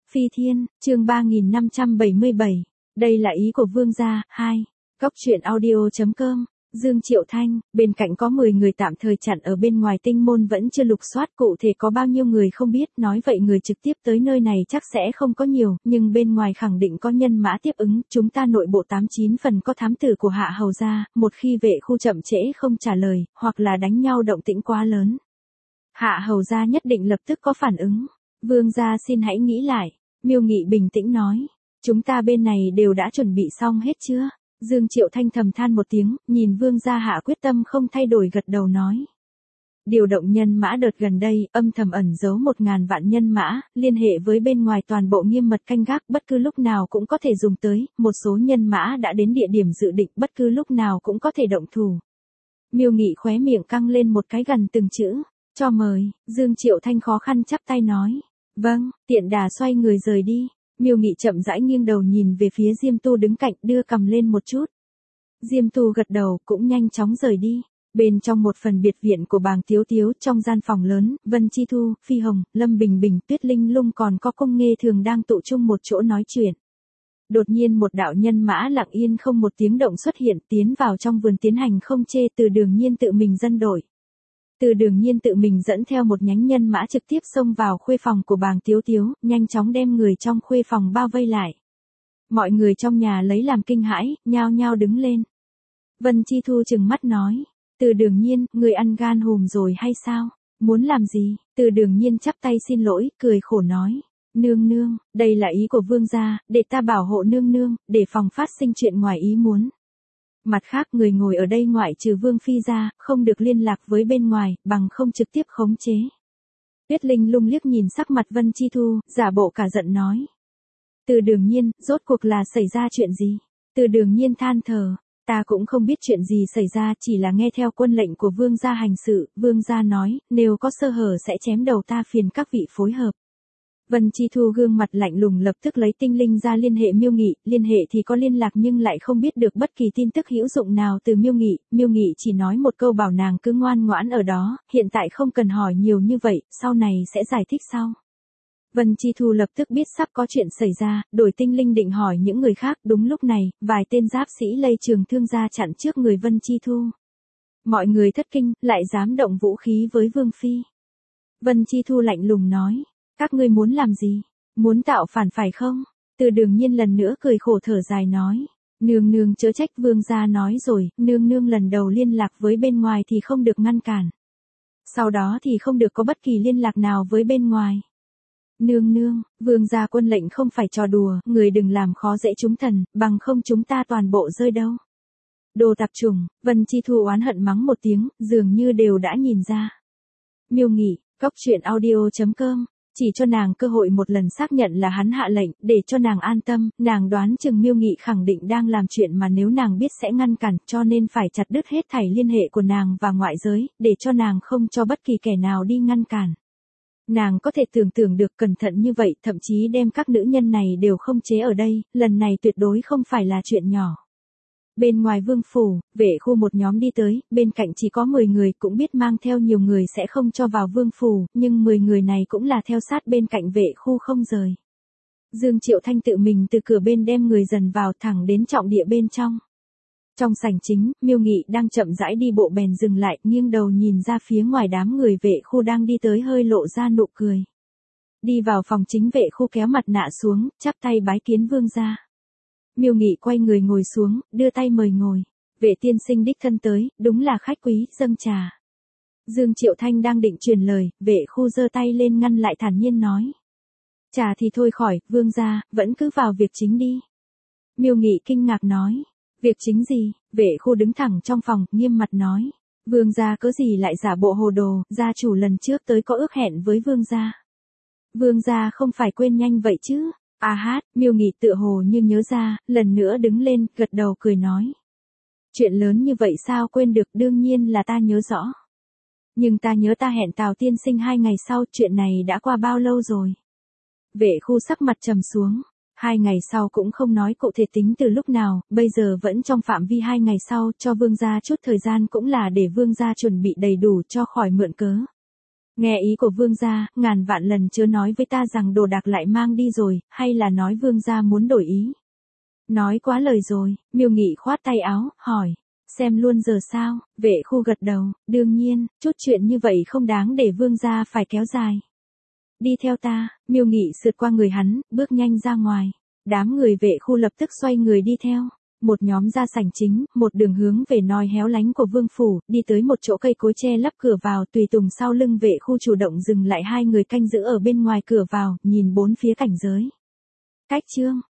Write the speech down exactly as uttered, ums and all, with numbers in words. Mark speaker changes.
Speaker 1: Phi Thiên, chương ba nghìn năm trăm bảy mươi bảy. Đây là ý của vương gia. Hai. Góc truyện audio chấm com. Dương Triệu Thanh, bên cạnh có mười người tạm thời chặn ở bên ngoài tinh môn vẫn chưa lục soát cụ thể có bao nhiêu người không biết, nói vậy người trực tiếp tới nơi này chắc sẽ không có nhiều, nhưng bên ngoài khẳng định có nhân mã tiếp ứng, chúng ta nội bộ tám chín phần có thám tử của Hạ Hầu gia, một khi vệ khu chậm trễ không trả lời, hoặc là đánh nhau động tĩnh quá lớn. Hạ Hầu gia nhất định lập tức có phản ứng. Vương gia xin hãy nghĩ lại. Miêu Nghị bình tĩnh nói, chúng ta bên này đều đã chuẩn bị xong hết chưa? Dương Triệu Thanh thầm than một tiếng, nhìn vương gia Hạ quyết tâm không thay đổi gật đầu nói. Điều động nhân mã đợt gần đây, âm thầm ẩn giấu một ngàn vạn nhân mã, liên hệ với bên ngoài toàn bộ nghiêm mật canh gác, bất cứ lúc nào cũng có thể dùng tới, một số nhân mã đã đến địa điểm dự định, bất cứ lúc nào cũng có thể động thủ. Miêu Nghị khóe miệng căng lên một cái gần từng chữ, cho mời. Dương Triệu Thanh khó khăn chắp tay nói. Vâng, tiện đà xoay người rời đi. Miêu Nghị chậm rãi nghiêng đầu nhìn về phía Diêm Tu đứng cạnh, đưa cầm lên một chút. Diêm Tu gật đầu, cũng nhanh chóng rời đi. Bên trong một phần biệt viện của Bàng Tiếu Tiếu, trong gian phòng lớn, Vân Chi Thu, Phi Hồng, Lâm Bình Bình, Tuyết Linh Lung còn có Công Nghê thường đang tụ chung một chỗ nói chuyện. Đột nhiên một đạo nhân mã lặng yên không một tiếng động xuất hiện, tiến vào trong vườn tiến hành không chê, Từ Đường Nhiên tự mình dẫn đội. Từ Đường Nhiên tự mình dẫn theo một nhánh nhân mã trực tiếp xông vào khuê phòng của Bàng Tiếu Tiếu, nhanh chóng đem người trong khuê phòng bao vây lại. Mọi người trong nhà lấy làm kinh hãi, nhao nhao đứng lên. Vân Chi Thu trừng mắt nói, Từ Đường Nhiên, người ăn gan hùm rồi hay sao? Muốn làm gì? Từ Đường Nhiên chắp tay xin lỗi, cười khổ nói, nương nương, đây là ý của vương gia, để ta bảo hộ nương nương, để phòng phát sinh chuyện ngoài ý muốn. Mặt khác người ngồi ở đây ngoại trừ Vương Phi ra, không được liên lạc với bên ngoài, bằng không trực tiếp khống chế. Tuyết Linh Lung liếc nhìn sắc mặt Vân Chi Thu, giả bộ cả giận nói. Từ Đường Nhiên, rốt cuộc là xảy ra chuyện gì? Từ Đường Nhiên than thở, ta cũng không biết chuyện gì xảy ra, chỉ là nghe theo quân lệnh của Vương gia hành sự, Vương gia nói, nếu có sơ hở sẽ chém đầu ta, phiền các vị phối hợp. Vân Chi Thu gương mặt lạnh lùng lập tức lấy tinh linh ra liên hệ Miêu Nghị, liên hệ thì có liên lạc nhưng lại không biết được bất kỳ tin tức hữu dụng nào từ Miêu Nghị, Miêu Nghị chỉ nói một câu bảo nàng cứ ngoan ngoãn ở đó, hiện tại không cần hỏi nhiều như vậy, sau này sẽ giải thích sau. Vân Chi Thu lập tức biết sắp có chuyện xảy ra, đổi tinh linh định hỏi những người khác, đúng lúc này, vài tên giáp sĩ lây trường thương ra chặn trước người Vân Chi Thu. Mọi người thất kinh, lại dám động vũ khí với Vương Phi. Vân Chi Thu lạnh lùng nói. Các ngươi muốn làm gì? Muốn tạo phản phải không? Từ Đường Nhiên lần nữa cười khổ thở dài nói. Nương nương chớ trách, vương gia nói rồi, nương nương lần đầu liên lạc với bên ngoài thì không được ngăn cản. Sau đó thì không được có bất kỳ liên lạc nào với bên ngoài. Nương nương, vương gia quân lệnh không phải trò đùa, người đừng làm khó dễ chúng thần, bằng không chúng ta toàn bộ rơi đâu. Đồ tạp chủng, Vân Chi Thu oán hận mắng một tiếng, dường như đều đã nhìn ra. Miêu Nghị, góc truyện audio chấm com. Chỉ cho nàng cơ hội một lần xác nhận là hắn hạ lệnh, để cho nàng an tâm, nàng đoán chừng Miêu Nghị khẳng định đang làm chuyện mà nếu nàng biết sẽ ngăn cản, cho nên phải chặt đứt hết thảy liên hệ của nàng và ngoại giới, để cho nàng không cho bất kỳ kẻ nào đi ngăn cản. Nàng có thể tưởng tượng được cẩn thận như vậy, thậm chí đem các nữ nhân này đều không chế ở đây, lần này tuyệt đối không phải là chuyện nhỏ. Bên ngoài vương phủ, vệ khu một nhóm đi tới, bên cạnh chỉ có mười người, cũng biết mang theo nhiều người sẽ không cho vào vương phủ, nhưng mười người này cũng là theo sát bên cạnh vệ khu không rời. Dương Triệu Thanh tự mình từ cửa bên đem người dần vào thẳng đến trọng địa bên trong. Trong sảnh chính, Miêu Nghị đang chậm rãi đi bộ bèn dừng lại, nghiêng đầu nhìn ra phía ngoài đám người vệ khu đang đi tới hơi lộ ra nụ cười. Đi vào phòng chính, vệ khu kéo mặt nạ xuống, chắp tay bái kiến vương gia. Miêu Nghị quay người ngồi xuống, đưa tay mời ngồi. Vệ tiên sinh đích thân tới, đúng là khách quý, dâng trà. Dương Triệu Thanh đang định truyền lời, vệ khu giơ tay lên ngăn lại, thản nhiên nói. Trà thì thôi khỏi, vương gia, vẫn cứ vào việc chính đi. Miêu Nghị kinh ngạc nói. Việc chính gì? Vệ khu đứng thẳng trong phòng, nghiêm mặt nói. Vương gia cớ gì lại giả bộ hồ đồ, gia chủ lần trước tới có ước hẹn với vương gia. Vương gia không phải quên nhanh vậy chứ? A hát, Miêu Nghị tựa hồ như nhớ ra, lần nữa đứng lên, gật đầu cười nói. Chuyện lớn như vậy sao quên được, đương nhiên là ta nhớ rõ. Nhưng ta nhớ ta hẹn Tào tiên sinh hai ngày sau, chuyện này đã qua bao lâu rồi? Vệ khu sắc mặt trầm xuống. Hai ngày sau cũng không nói cụ thể tính từ lúc nào, bây giờ vẫn trong phạm vi hai ngày sau, cho vương gia chút thời gian cũng là để vương gia chuẩn bị đầy đủ cho khỏi mượn cớ. Nghe ý của vương gia, ngàn vạn lần chớ nói với ta rằng đồ đạc lại mang đi rồi, hay là nói vương gia muốn đổi ý. Nói quá lời rồi, Miêu Nghị khoát tay áo, hỏi. Xem luôn giờ sao, Vệ Khu gật đầu, đương nhiên, chút chuyện như vậy không đáng để vương gia phải kéo dài. Đi theo ta, Miêu Nghị sượt qua người hắn, bước nhanh ra ngoài. Đám người Vệ Khu lập tức xoay người đi theo. Một nhóm ra sảnh chính, một đường hướng về nòi héo lánh của vương phủ, đi tới một chỗ cây cối che lấp cửa vào, tùy tùng sau lưng Vệ Khu chủ động dừng lại hai người canh giữ ở bên ngoài cửa vào, nhìn bốn phía cảnh giới. Cách chương